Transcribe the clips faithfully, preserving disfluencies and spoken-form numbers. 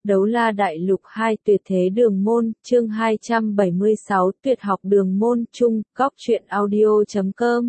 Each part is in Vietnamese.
Đấu la đại lục hai tuyệt thế đường môn, chương hai trăm bảy mươi sáu tuyệt học đường môn chung, góc truyện audio chấm com.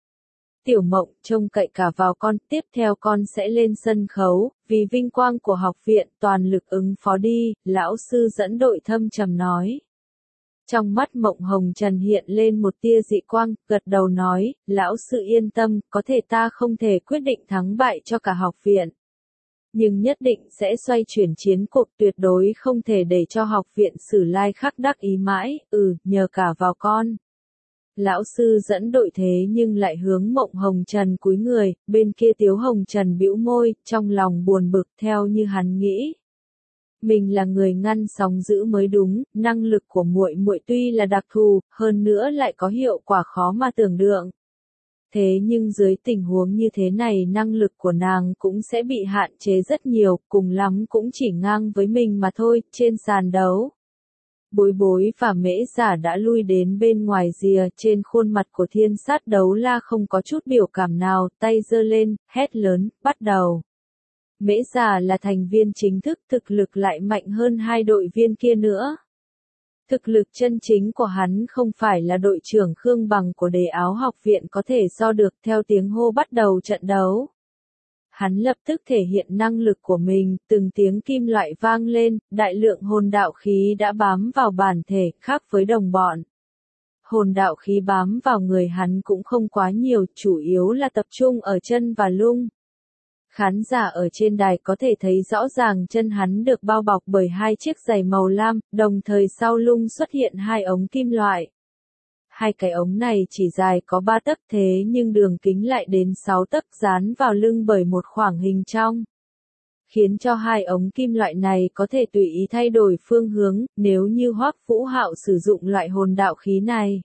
Tiểu Mộng trông cậy cả vào con, tiếp theo con sẽ lên sân khấu, vì vinh quang của học viện toàn lực ứng phó đi, lão sư dẫn đội thâm trầm nói. Trong mắt Mộng Hồng Trần hiện lên một tia dị quang, gật đầu nói, lão sư yên tâm, có thể ta không thể quyết định thắng bại cho cả học viện. Nhưng nhất định sẽ xoay chuyển chiến cuộc, tuyệt đối không thể để cho học viện Sử Lai Khắc đắc ý mãi, ừ, nhờ cả vào con. Lão sư dẫn đội thế nhưng lại hướng Mộng Hồng Trần cúi người, bên kia Tiếu Hồng Trần bĩu môi, trong lòng buồn bực theo như hắn nghĩ. Mình là người ngăn sóng dữ mới đúng, năng lực của muội muội tuy là đặc thù, hơn nữa lại có hiệu quả khó mà tưởng tượng. Thế nhưng dưới tình huống như thế này năng lực của nàng cũng sẽ bị hạn chế rất nhiều, cùng lắm cũng chỉ ngang với mình mà thôi, trên sàn đấu. Bối Bối và Mễ Giả đã lui đến bên ngoài rìa, trên khuôn mặt của Thiên Sát Đấu La không có chút biểu cảm nào, tay giơ lên, hét lớn, bắt đầu. Mễ Giả là thành viên chính thức, thực lực lại mạnh hơn hai đội viên kia nữa. Thực lực chân chính của hắn không phải là đội trưởng Khương Bằng của Đề Áo học viện có thể so được, theo tiếng hô bắt đầu trận đấu. Hắn lập tức thể hiện năng lực của mình, từng tiếng kim loại vang lên, đại lượng hồn đạo khí đã bám vào bản thể, khác với đồng bọn. Hồn đạo khí bám vào người hắn cũng không quá nhiều, chủ yếu là tập trung ở chân và lưng. Khán giả ở trên đài có thể thấy rõ ràng chân hắn được bao bọc bởi hai chiếc giày màu lam, đồng thời sau lưng xuất hiện hai ống kim loại. Hai cái ống này chỉ dài có ba tấc thế nhưng đường kính lại đến sáu tấc, dán vào lưng bởi một khoảng hình trong. Khiến cho hai ống kim loại này có thể tùy ý thay đổi phương hướng, nếu như Hoắc Vũ Hạo sử dụng loại hồn đạo khí này.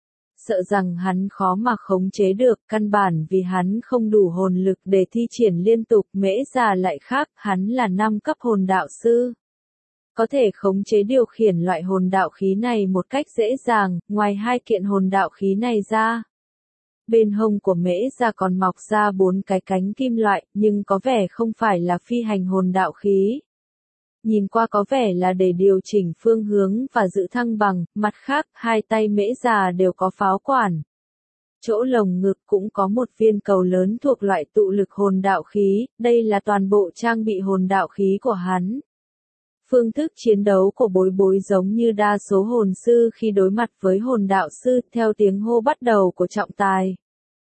Sợ rằng hắn khó mà khống chế được, căn bản vì hắn không đủ hồn lực để thi triển liên tục. Mễ Giả lại khác, hắn là năm cấp hồn đạo sư. Có thể khống chế điều khiển loại hồn đạo khí này một cách dễ dàng, ngoài hai kiện hồn đạo khí này ra. Bên hông của Mễ Giả còn mọc ra bốn cái cánh kim loại, nhưng có vẻ không phải là phi hành hồn đạo khí. Nhìn qua có vẻ là để điều chỉnh phương hướng và giữ thăng bằng, mặt khác, hai tay Mễ Giả đều có pháo quản. Chỗ lồng ngực cũng có một viên cầu lớn thuộc loại tụ lực hồn đạo khí, đây là toàn bộ trang bị hồn đạo khí của hắn. Phương thức chiến đấu của Bối Bối giống như đa số hồn sư khi đối mặt với hồn đạo sư, theo tiếng hô bắt đầu của trọng tài.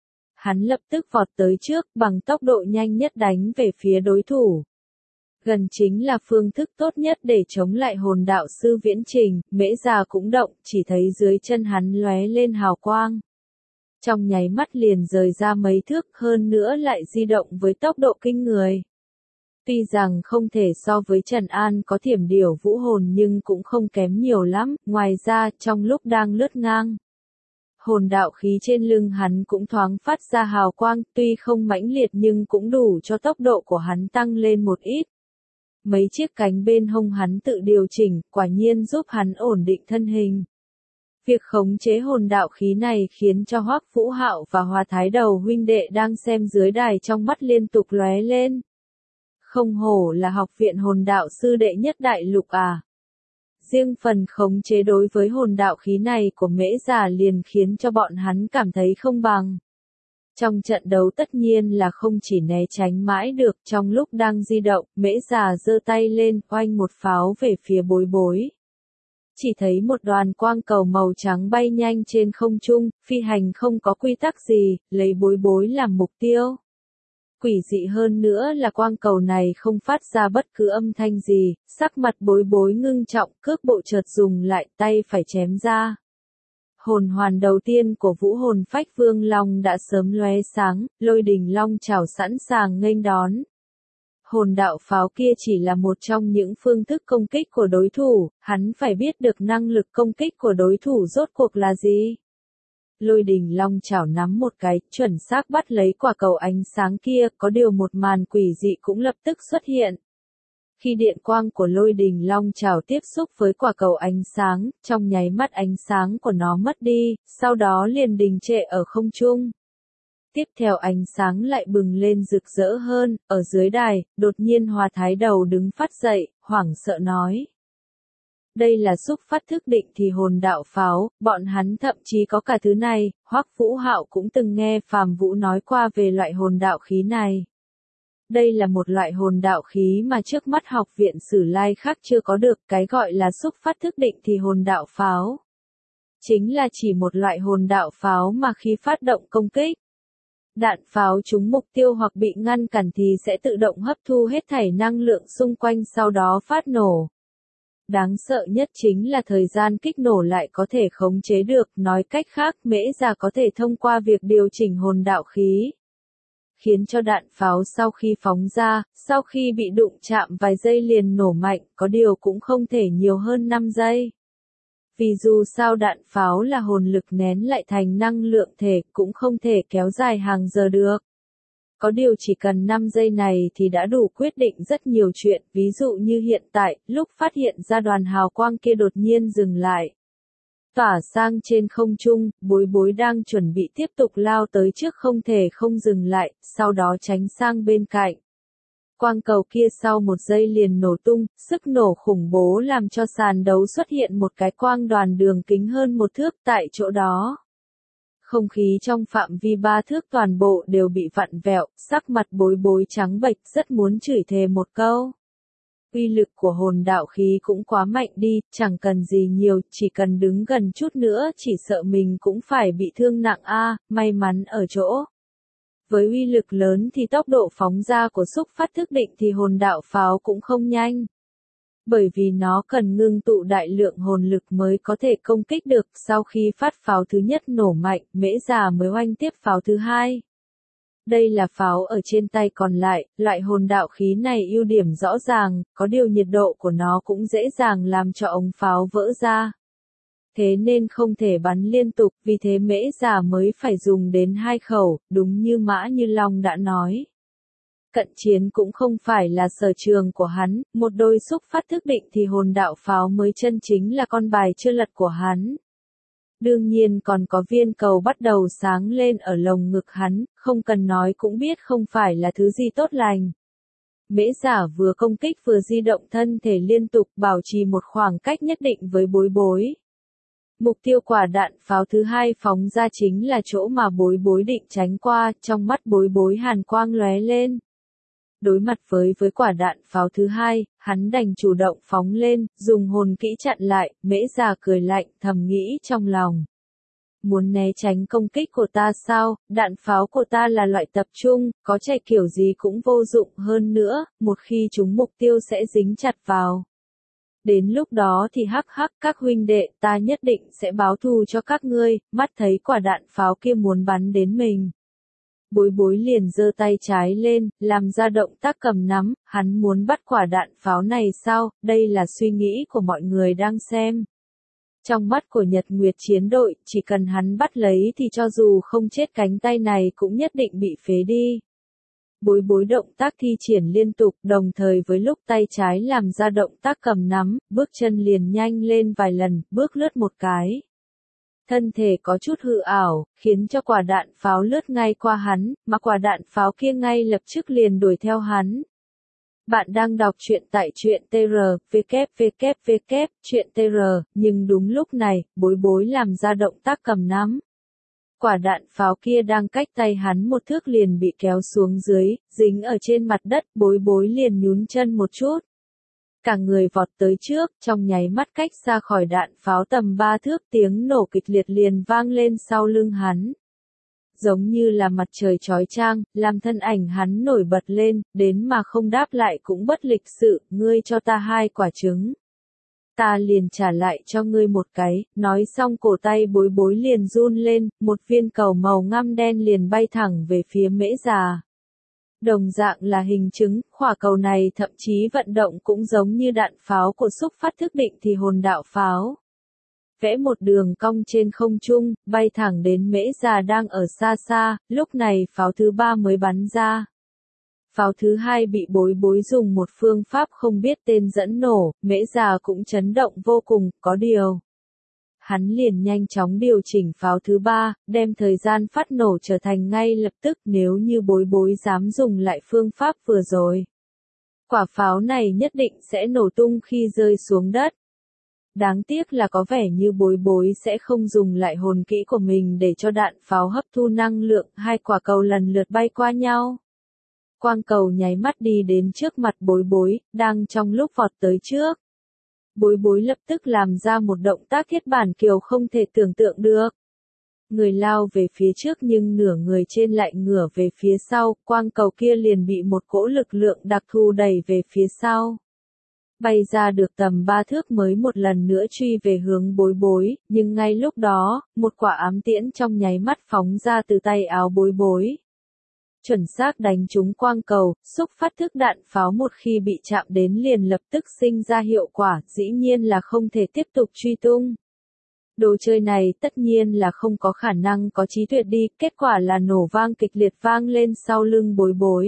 Hắn lập tức vọt tới trước, bằng tốc độ nhanh nhất đánh về phía đối thủ. Gần chính là phương thức tốt nhất để chống lại hồn đạo sư Viễn Trình. Mễ Giả cũng động, chỉ thấy dưới chân hắn lóe lên hào quang. Trong nháy mắt liền rời ra mấy thước, hơn nữa lại di động với tốc độ kinh người. Tuy rằng không thể so với Trần An có thiểm điểu vũ hồn nhưng cũng không kém nhiều lắm, ngoài ra trong lúc đang lướt ngang. Hồn đạo khí trên lưng hắn cũng thoáng phát ra hào quang, tuy không mãnh liệt nhưng cũng đủ cho tốc độ của hắn tăng lên một ít. Mấy chiếc cánh bên hông hắn tự điều chỉnh, quả nhiên giúp hắn ổn định thân hình. Việc khống chế hồn đạo khí này khiến cho Hoắc Vũ Hạo và Hoa Thái Đầu huynh đệ đang xem dưới đài trong mắt liên tục lóe lên. Không hổ là học viện hồn đạo sư đệ nhất đại lục à. Riêng phần khống chế đối với hồn đạo khí này của Mễ Giả liền khiến cho bọn hắn cảm thấy không bằng. Trong trận đấu tất nhiên là không chỉ né tránh mãi được, trong lúc đang di động, Mễ Giả giơ tay lên, oanh một pháo về phía Bối Bối. Chỉ thấy một đoàn quang cầu màu trắng bay nhanh trên không trung, phi hành không có quy tắc gì, lấy Bối Bối làm mục tiêu. Quỷ dị hơn nữa là quang cầu này không phát ra bất cứ âm thanh gì, sắc mặt Bối Bối ngưng trọng, cước bộ chợt dùng lại, tay phải chém ra. Hồn hoàn đầu tiên của Vũ Hồn Phách Vương Long đã sớm lóe sáng, Lôi Đình Long chảo sẵn sàng nghênh đón. Hồn đạo pháo kia chỉ là một trong những phương thức công kích của đối thủ, hắn phải biết được năng lực công kích của đối thủ rốt cuộc là gì. Lôi Đình Long chảo nắm một cái, chuẩn xác bắt lấy quả cầu ánh sáng kia, có điều một màn quỷ dị cũng lập tức xuất hiện. Khi điện quang của Lôi Đình Long chảo tiếp xúc với quả cầu ánh sáng, trong nháy mắt ánh sáng của nó mất đi, sau đó liền đình trệ ở không trung. Tiếp theo ánh sáng lại bừng lên rực rỡ hơn, ở dưới đài, đột nhiên Hoa Thái Đầu đứng phát dậy, hoảng sợ nói. Đây là xúc phát thức định thì hồn đạo pháo, bọn hắn thậm chí có cả thứ này, Hoắc Vũ Hạo cũng từng nghe Phàm Vũ nói qua về loại hồn đạo khí này. Đây là một loại hồn đạo khí mà trước mắt học viện Sử Lai khác chưa có được, cái gọi là xúc phát thức định thì hồn đạo pháo. Chính là chỉ một loại hồn đạo pháo mà khi phát động công kích, đạn pháo trúng mục tiêu hoặc bị ngăn cản thì sẽ tự động hấp thu hết thảy năng lượng xung quanh sau đó phát nổ. Đáng sợ nhất chính là thời gian kích nổ lại có thể khống chế được, nói cách khác Mễ Già có thể thông qua việc điều chỉnh hồn đạo khí, khiến cho đạn pháo sau khi phóng ra, sau khi bị đụng chạm vài giây liền nổ mạnh, có điều cũng không thể nhiều hơn năm giây. Vì dù sao đạn pháo là hồn lực nén lại thành năng lượng thể, cũng không thể kéo dài hàng giờ được. Có điều chỉ cần năm giây này thì đã đủ quyết định rất nhiều chuyện, ví dụ như hiện tại, lúc phát hiện ra đoàn hào quang kia đột nhiên dừng lại. Tỏa sang trên không trung, Bối Bối đang chuẩn bị tiếp tục lao tới trước không thể không dừng lại, sau đó tránh sang bên cạnh. Quang cầu kia sau một giây liền nổ tung, sức nổ khủng bố làm cho sàn đấu xuất hiện một cái quang đoàn đường kính hơn một thước tại chỗ đó. Không khí trong phạm vi ba thước toàn bộ đều bị vặn vẹo, sắc mặt Bối Bối trắng bệch, rất muốn chửi thề một câu. Uy lực của hồn đạo khí cũng quá mạnh đi, chẳng cần gì nhiều, chỉ cần đứng gần chút nữa chỉ sợ mình cũng phải bị thương nặng a, may mắn ở chỗ. Với uy lực lớn thì tốc độ phóng ra của xúc phát thức định thì hồn đạo pháo cũng không nhanh. Bởi vì nó cần ngưng tụ đại lượng hồn lực mới có thể công kích được, sau khi phát pháo thứ nhất nổ mạnh, Mễ Già mới oanh tiếp pháo thứ hai. Đây là pháo ở trên tay còn lại, loại hồn đạo khí này ưu điểm rõ ràng, có điều nhiệt độ của nó cũng dễ dàng làm cho ống pháo vỡ ra. Thế nên không thể bắn liên tục, vì thế Mễ Già mới phải dùng đến hai khẩu, đúng như Mã Như Long đã nói. Cận chiến cũng không phải là sở trường của hắn, một đôi xúc phát thức định thì hồn đạo pháo mới chân chính là con bài chưa lật của hắn. Đương nhiên còn có viên cầu bắt đầu sáng lên ở lồng ngực hắn, không cần nói cũng biết không phải là thứ gì tốt lành. Mễ Già vừa công kích vừa di động thân thể liên tục bảo trì một khoảng cách nhất định với Bối Bối. Mục tiêu quả đạn pháo thứ hai phóng ra chính là chỗ mà Bối Bối định tránh qua, trong mắt Bối Bối hàn quang lóe lên. Đối mặt với với quả đạn pháo thứ hai, hắn đành chủ động phóng lên, dùng hồn kỹ chặn lại, Mễ Già cười lạnh, thầm nghĩ trong lòng. Muốn né tránh công kích của ta sao, đạn pháo của ta là loại tập trung, có chạy kiểu gì cũng vô dụng hơn nữa, một khi chúng mục tiêu sẽ dính chặt vào. Đến lúc đó thì hắc hắc các huynh đệ, ta nhất định sẽ báo thù cho các ngươi, mắt thấy quả đạn pháo kia muốn bắn đến mình. Bối Bối liền giơ tay trái lên, làm ra động tác cầm nắm, hắn muốn bắt quả đạn pháo này sao, đây là suy nghĩ của mọi người đang xem. Trong mắt của Nhật Nguyệt chiến đội, chỉ cần hắn bắt lấy thì cho dù không chết cánh tay này cũng nhất định bị phế đi. Bối Bối động tác thi triển liên tục, đồng thời với lúc tay trái làm ra động tác cầm nắm, bước chân liền nhanh lên vài lần, bước lướt một cái. Thân thể có chút hư ảo, khiến cho quả đạn pháo lướt ngay qua hắn, mà quả đạn pháo kia ngay lập tức liền đuổi theo hắn. Bạn đang đọc truyện tại truyện tê rờ, vê vê vê vê, truyện tê rờ, nhưng đúng lúc này, Bối Bối làm ra động tác cầm nắm. Quả đạn pháo kia đang cách tay hắn một thước liền bị kéo xuống dưới, dính ở trên mặt đất, Bối Bối liền nhún chân một chút. Cả người vọt tới trước, trong nháy mắt cách xa khỏi đạn pháo tầm ba thước, tiếng nổ kịch liệt liền vang lên sau lưng hắn. Giống như là mặt trời chói chang, làm thân ảnh hắn nổi bật lên, đến mà không đáp lại cũng bất lịch sự, ngươi cho ta hai quả trứng. Ta liền trả lại cho ngươi một cái, nói xong cổ tay Bối Bối liền run lên, một viên cầu màu ngăm đen liền bay thẳng về phía Mễ Già. Đồng dạng là hình trứng, quả cầu này thậm chí vận động cũng giống như đạn pháo của xúc phát thức định thì hồn đạo pháo. Vẽ một đường cong trên không trung, bay thẳng đến Mễ Già đang ở xa xa, lúc này pháo thứ ba mới bắn ra. Pháo thứ hai bị Bối Bối dùng một phương pháp không biết tên dẫn nổ, Mễ Già cũng chấn động vô cùng, có điều. hắn liền nhanh chóng điều chỉnh pháo thứ ba, đem thời gian phát nổ trở thành ngay lập tức nếu như bối bối dám dùng lại phương pháp vừa rồi. Quả pháo này nhất định sẽ nổ tung khi rơi xuống đất. Đáng tiếc là có vẻ như bối bối sẽ không dùng lại hồn kỹ của mình để cho đạn pháo hấp thu năng lượng, hai quả cầu lần lượt bay qua nhau. Quang cầu nháy mắt đi đến trước mặt bối bối, đang trong lúc vọt tới trước. Bối bối lập tức làm ra một động tác thiết bản kiều không thể tưởng tượng được. Người lao về phía trước nhưng nửa người trên lại ngửa về phía sau, quang cầu kia liền bị một cỗ lực lượng đặc thù đẩy về phía sau. Bay ra được tầm ba thước mới một lần nữa truy về hướng bối bối, nhưng ngay lúc đó, một quả ám tiễn trong nháy mắt phóng ra từ tay áo bối bối. Chuẩn xác đánh trúng quang cầu, xúc phát thức đạn pháo một khi bị chạm đến liền lập tức sinh ra hiệu quả, dĩ nhiên là không thể tiếp tục truy tung. Đồ chơi này tất nhiên là không có khả năng có trí tuyệt đi, kết quả là nổ vang kịch liệt vang lên sau lưng bối bối.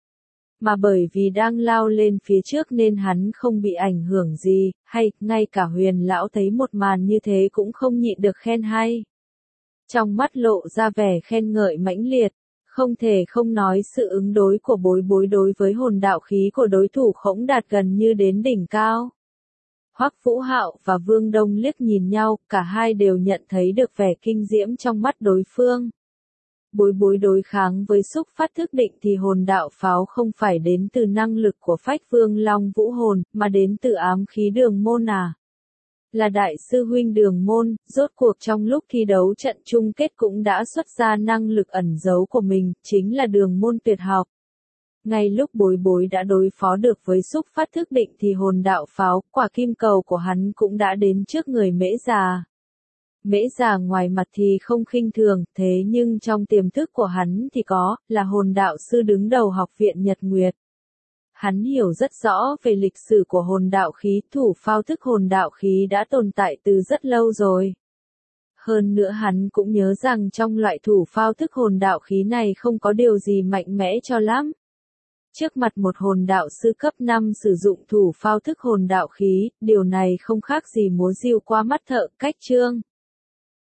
Mà bởi vì đang lao lên phía trước nên hắn không bị ảnh hưởng gì, hay, ngay cả Huyền lão thấy một màn như thế cũng không nhịn được khen hay. Trong mắt lộ ra vẻ khen ngợi mãnh liệt, không thể không nói sự ứng đối của bối bối đối với hồn đạo khí của đối thủ khổng đạt gần như đến đỉnh cao. Hoắc Vũ Hạo và Vương Đông liếc nhìn nhau, cả hai đều nhận thấy được vẻ kinh diễm trong mắt đối phương. Bối bối đối kháng với xúc phát thức định thì hồn đạo pháo không phải đến từ năng lực của Phách Vương Long Vũ hồn, mà đến từ ám khí Đường Môn à. Là đại sư huynh Đường Môn, rốt cuộc trong lúc thi đấu trận chung kết cũng đã xuất ra năng lực ẩn giấu của mình, chính là Đường Môn tuyệt học. Ngay lúc bối bối đã đối phó được với xúc phát thức định thì hồn đạo pháo, quả kim cầu của hắn cũng đã đến trước người Mễ Già. Mễ Già ngoài mặt thì không khinh thường, thế nhưng trong tiềm thức của hắn thì có, là hồn đạo sư đứng đầu học viện Nhật Nguyệt. Hắn hiểu rất rõ về lịch sử của hồn đạo khí, thủ phao thức hồn đạo khí đã tồn tại từ rất lâu rồi. Hơn nữa hắn cũng nhớ rằng trong loại thủ phao thức hồn đạo khí này không có điều gì mạnh mẽ cho lắm. Trước mặt một hồn đạo sư cấp năm sử dụng thủ phao thức hồn đạo khí, điều này không khác gì múa diều qua mắt thợ, cách trương.